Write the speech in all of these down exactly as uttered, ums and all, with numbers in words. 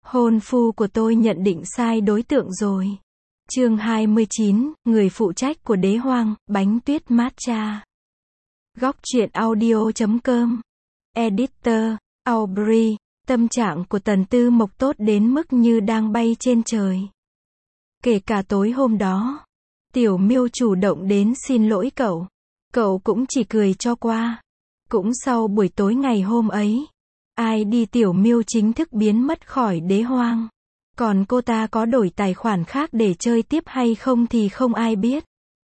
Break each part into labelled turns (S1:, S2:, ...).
S1: Hôn phu của tôi nhận định sai đối tượng rồi. Chương hai mươi chín, người phụ trách của đế hoang, bánh tuyết matcha. Góc truyện audio chấm com. Editor, Aubrey. Tâm trạng của Tần Tư Mộc tốt đến mức như đang bay trên trời. Kể cả tối hôm đó, Tiểu Miêu chủ động đến xin lỗi cậu. Cậu cũng chỉ cười cho qua. Cũng sau buổi tối ngày hôm ấy, ai đi Tiểu Miêu chính thức biến mất khỏi đế hoang. Còn cô ta có đổi tài khoản khác để chơi tiếp hay không thì không ai biết.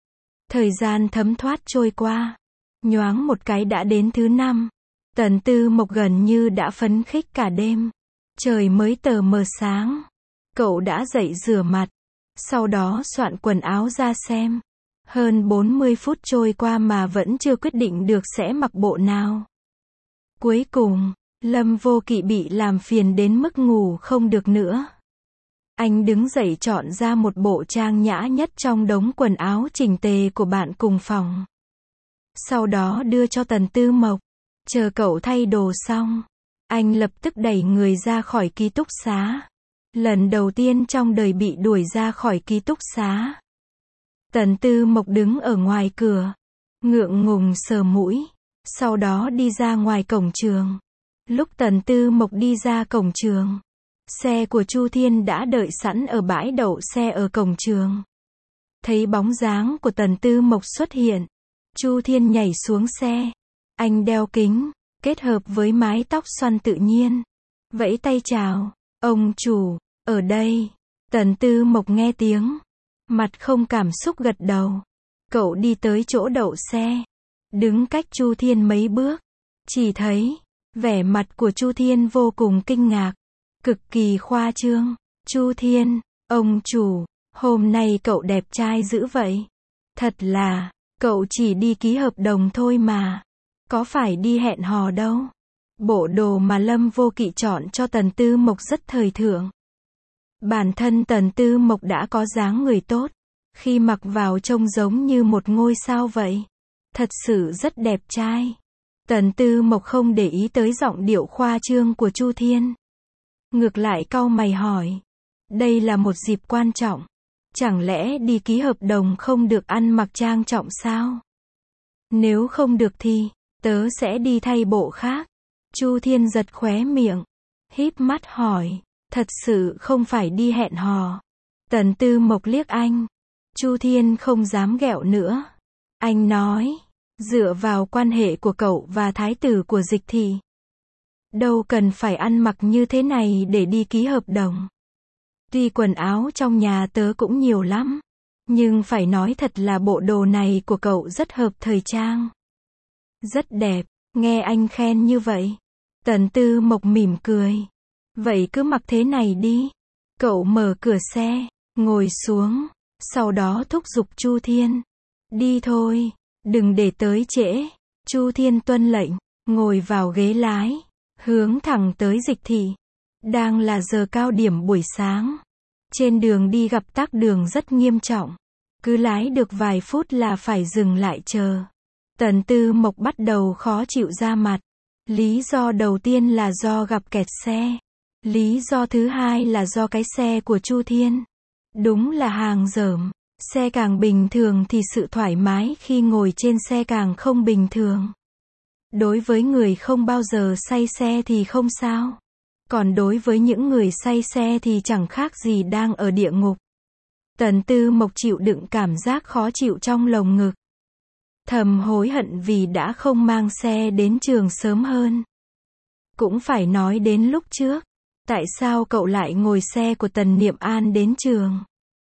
S1: Thời gian thấm thoát trôi qua. Nhoáng một cái đã đến thứ năm. Tần Tư Mộc gần như đã phấn khích cả đêm. Trời mới tờ mờ sáng. Cậu đã dậy rửa mặt. Sau đó soạn quần áo ra xem. Hơn bốn mươi phút trôi qua mà vẫn chưa quyết định được sẽ mặc bộ nào. Cuối cùng, Lâm Vô Kỵ bị làm phiền đến mức ngủ không được nữa. Anh đứng dậy chọn ra một bộ trang nhã nhất trong đống quần áo chỉnh tề của bạn cùng phòng. Sau đó đưa cho Tần Tư Mộc. Chờ cậu thay đồ xong, anh lập tức đẩy người ra khỏi ký túc xá. Lần đầu tiên trong đời bị đuổi ra khỏi ký túc xá. Tần Tư Mộc đứng ở ngoài cửa, ngượng ngùng sờ mũi, sau đó đi ra ngoài cổng trường. Lúc Tần Tư Mộc đi ra cổng trường, xe của Chu Thiên đã đợi sẵn ở bãi đậu xe ở cổng trường. Thấy bóng dáng của Tần Tư Mộc xuất hiện, Chu Thiên nhảy xuống xe. Anh đeo kính, kết hợp với mái tóc xoăn tự nhiên. Vẫy tay chào, ông chủ, ở đây. Tần Tư Mộc nghe tiếng, mặt không cảm xúc gật đầu. Cậu đi tới chỗ đậu xe, đứng cách Chu Thiên mấy bước. Chỉ thấy, vẻ mặt của Chu Thiên vô cùng kinh ngạc, cực kỳ khoa trương. Chu Thiên, ông chủ, hôm nay cậu đẹp trai dữ vậy. Thật là, cậu chỉ đi ký hợp đồng thôi mà. Có phải đi hẹn hò đâu. Bộ đồ mà Lâm Vô Kỵ chọn cho Tần Tư Mộc rất thời thượng. Bản thân Tần Tư Mộc đã có dáng người tốt. Khi mặc vào trông giống như một ngôi sao vậy. Thật sự rất đẹp trai. Tần Tư Mộc không để ý tới giọng điệu khoa trương của Chu Thiên. Ngược lại cau mày hỏi. Đây là một dịp quan trọng. Chẳng lẽ đi ký hợp đồng không được ăn mặc trang trọng sao? Nếu không được thì, tớ sẽ đi thay bộ khác. Chu Thiên giật khóe miệng, híp mắt hỏi. Thật sự không phải đi hẹn hò. Tần Tư Mộc liếc anh. Chu Thiên không dám ghẹo nữa. Anh nói, dựa vào quan hệ của cậu và thái tử của Dịch Thị, đâu cần phải ăn mặc như thế này để đi ký hợp đồng. Tuy quần áo trong nhà tớ cũng nhiều lắm, nhưng phải nói thật là bộ đồ này của cậu rất hợp thời trang. Rất đẹp, nghe anh khen như vậy. Tần Tư Mộc mỉm cười. Vậy cứ mặc thế này đi. Cậu mở cửa xe, ngồi xuống, sau đó thúc giục Chu Thiên. Đi thôi, đừng để tới trễ. Chu Thiên tuân lệnh, ngồi vào ghế lái, hướng thẳng tới Dịch Thị. Đang là giờ cao điểm buổi sáng. Trên đường đi gặp tắc đường rất nghiêm trọng. Cứ lái được vài phút là phải dừng lại chờ. Tần Tư Mộc bắt đầu khó chịu ra mặt. Lý do đầu tiên là do gặp kẹt xe. Lý do thứ hai là do cái xe của Chu Thiên. Đúng là hàng dởm. Xe càng bình thường thì sự thoải mái khi ngồi trên xe càng không bình thường. Đối với người không bao giờ say xe thì không sao. Còn đối với những người say xe thì chẳng khác gì đang ở địa ngục. Tần Tư Mộc chịu đựng cảm giác khó chịu trong lồng ngực. Thầm hối hận vì đã không mang xe đến trường sớm hơn. Cũng phải nói đến lúc trước. Tại sao cậu lại ngồi xe của Tần Niệm An đến trường?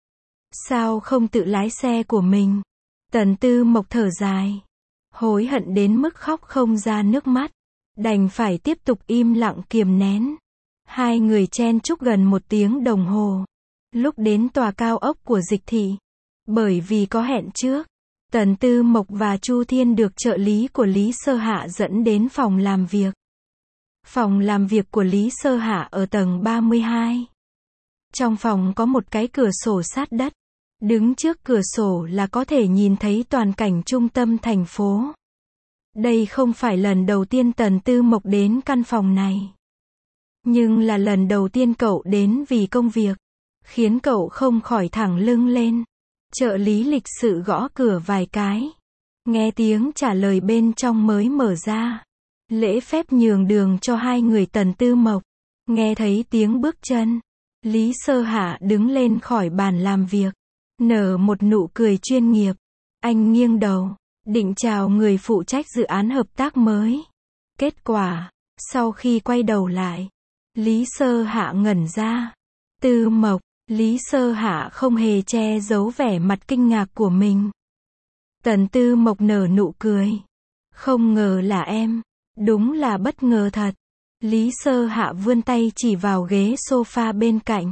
S1: Sao không tự lái xe của mình? Tần Tư Mộc thở dài. Hối hận đến mức khóc không ra nước mắt. Đành phải tiếp tục im lặng kiềm nén. Hai người chen chúc gần một tiếng đồng hồ. Lúc đến tòa cao ốc của Dịch Thị. Bởi vì có hẹn trước, Tần Tư Mộc và Chu Thiên được trợ lý của Lý Sơ Hạ dẫn đến phòng làm việc. Phòng làm việc của Lý Sơ Hạ ở tầng ba mươi hai. Trong phòng có một cái cửa sổ sát đất. Đứng trước cửa sổ là có thể nhìn thấy toàn cảnh trung tâm thành phố. Đây không phải lần đầu tiên Tần Tư Mộc đến căn phòng này. Nhưng là lần đầu tiên cậu đến vì công việc, khiến cậu không khỏi thẳng lưng lên. Trợ lý lịch sự gõ cửa vài cái. Nghe tiếng trả lời bên trong mới mở ra. Lễ phép nhường đường cho hai người Tần Tư Mộc. Nghe thấy tiếng bước chân, Lý Sơ Hạ đứng lên khỏi bàn làm việc, nở một nụ cười chuyên nghiệp. Anh nghiêng đầu, định chào người phụ trách dự án hợp tác mới. Kết quả, sau khi quay đầu lại, Lý Sơ Hạ ngẩn ra. Tư Mộc, Lý Sơ Hạ không hề che giấu vẻ mặt kinh ngạc của mình. Tần Tư Mộc nở nụ cười. Không ngờ là em, đúng là bất ngờ thật. Lý Sơ Hạ vươn tay chỉ vào ghế sofa bên cạnh,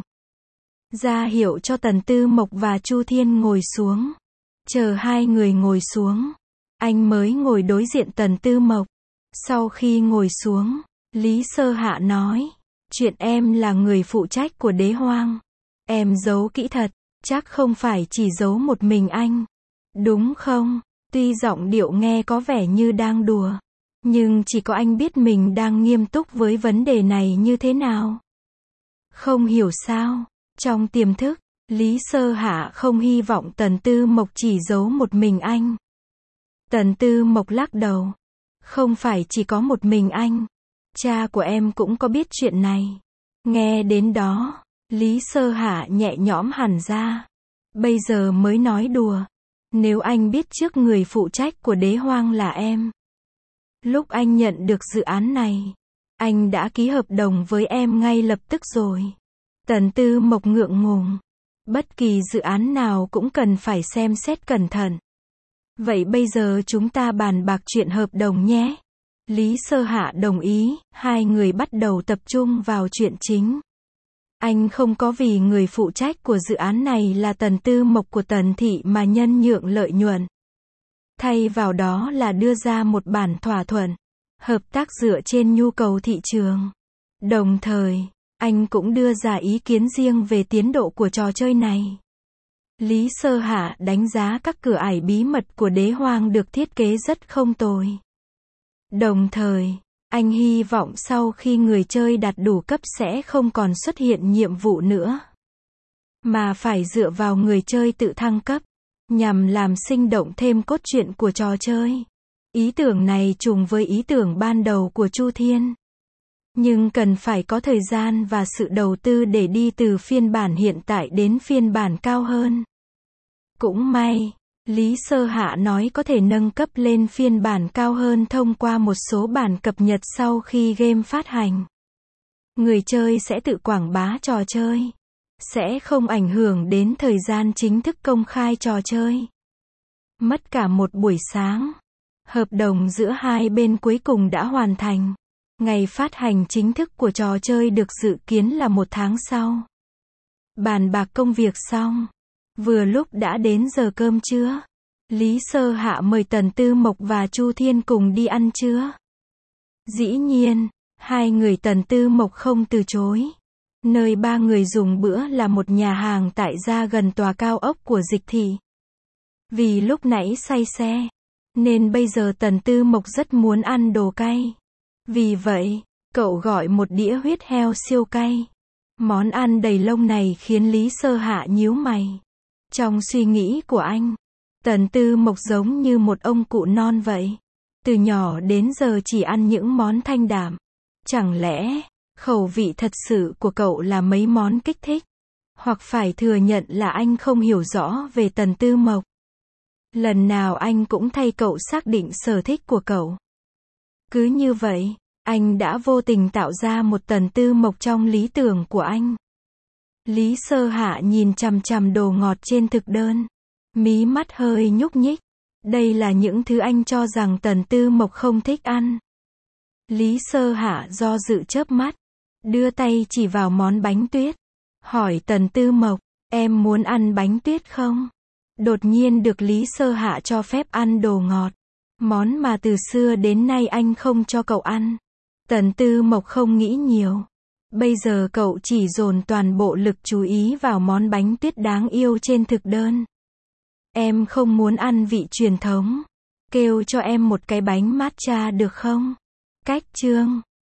S1: ra hiệu cho Tần Tư Mộc và Chu Thiên ngồi xuống. Chờ hai người ngồi xuống, anh mới ngồi đối diện Tần Tư Mộc. Sau khi ngồi xuống, Lý Sơ Hạ nói, chuyện em là người phụ trách của Đế Hoang. Em giấu kỹ thật, chắc không phải chỉ giấu một mình anh, đúng không? Tuy giọng điệu nghe có vẻ như đang đùa, nhưng chỉ có anh biết mình đang nghiêm túc với vấn đề này như thế nào. Không hiểu sao, trong tiềm thức, Lý Sơ Hạ không hy vọng Tần Tư Mộc chỉ giấu một mình anh. Tần Tư Mộc lắc đầu. Không phải chỉ có một mình anh. Cha của em cũng có biết chuyện này. Nghe đến đó, Lý Sơ Hạ nhẹ nhõm hẳn ra. Bây giờ mới nói đùa. Nếu anh biết trước người phụ trách của Đế Hoang là em. Lúc anh nhận được dự án này, anh đã ký hợp đồng với em ngay lập tức rồi. Tần Tư Mộc ngượng ngùng. Bất kỳ dự án nào cũng cần phải xem xét cẩn thận. Vậy bây giờ chúng ta bàn bạc chuyện hợp đồng nhé. Lý Sơ Hạ đồng ý, hai người bắt đầu tập trung vào chuyện chính. Anh không có vì người phụ trách của dự án này là Tần Tư Mộc của Tần Thị mà nhân nhượng lợi nhuận. Thay vào đó là đưa ra một bản thỏa thuận, hợp tác dựa trên nhu cầu thị trường. Đồng thời, anh cũng đưa ra ý kiến riêng về tiến độ của trò chơi này. Lý Sơ Hạ đánh giá các cửa ải bí mật của Đế Hoang được thiết kế rất không tồi. Đồng thời, anh hy vọng sau khi người chơi đạt đủ cấp sẽ không còn xuất hiện nhiệm vụ nữa, mà phải dựa vào người chơi tự thăng cấp, nhằm làm sinh động thêm cốt truyện của trò chơi. Ý tưởng này trùng với ý tưởng ban đầu của Chu Thiên. Nhưng cần phải có thời gian và sự đầu tư để đi từ phiên bản hiện tại đến phiên bản cao hơn. Cũng may, Lý Sơ Hạ nói có thể nâng cấp lên phiên bản cao hơn thông qua một số bản cập nhật sau khi game phát hành. Người chơi sẽ tự quảng bá trò chơi, sẽ không ảnh hưởng đến thời gian chính thức công khai trò chơi. Mất cả một buổi sáng, hợp đồng giữa hai bên cuối cùng đã hoàn thành. Ngày phát hành chính thức của trò chơi được dự kiến là một tháng sau. Bàn bạc công việc xong, vừa lúc đã đến giờ cơm trưa. Lý Sơ Hạ mời Tần Tư Mộc và Chu Thiên cùng đi ăn trưa. Dĩ nhiên, hai người Tần Tư Mộc không từ chối. Nơi ba người dùng bữa là một nhà hàng tại gia gần tòa cao ốc của Dịch Thị. Vì lúc nãy say xe, nên bây giờ Tần Tư Mộc rất muốn ăn đồ cay. Vì vậy, cậu gọi một đĩa huyết heo siêu cay. Món ăn đầy lông này khiến Lý Sơ Hạ nhíu mày. Trong suy nghĩ của anh, Tần Tư Mộc giống như một ông cụ non vậy. Từ nhỏ đến giờ chỉ ăn những món thanh đạm. Chẳng lẽ, khẩu vị thật sự của cậu là mấy món kích thích? Hoặc phải thừa nhận là anh không hiểu rõ về Tần Tư Mộc. Lần nào anh cũng thay cậu xác định sở thích của cậu. Cứ như vậy, anh đã vô tình tạo ra một Tần Tư Mộc trong lý tưởng của anh. Lý Sơ Hạ nhìn chằm chằm đồ ngọt trên thực đơn. Mí mắt hơi nhúc nhích. Đây là những thứ anh cho rằng Tần Tư Mộc không thích ăn. Lý Sơ Hạ do dự chớp mắt, đưa tay chỉ vào món bánh tuyết. Hỏi Tần Tư Mộc, em muốn ăn bánh tuyết không? Đột nhiên được Lý Sơ Hạ cho phép ăn đồ ngọt. Món mà từ xưa đến nay anh không cho cậu ăn. Tần Tư Mộc không nghĩ nhiều. Bây giờ cậu chỉ dồn toàn bộ lực chú ý vào món bánh tuyết đáng yêu trên thực đơn. Em không muốn ăn vị truyền thống. Kêu cho em một cái bánh matcha được không? Cách chương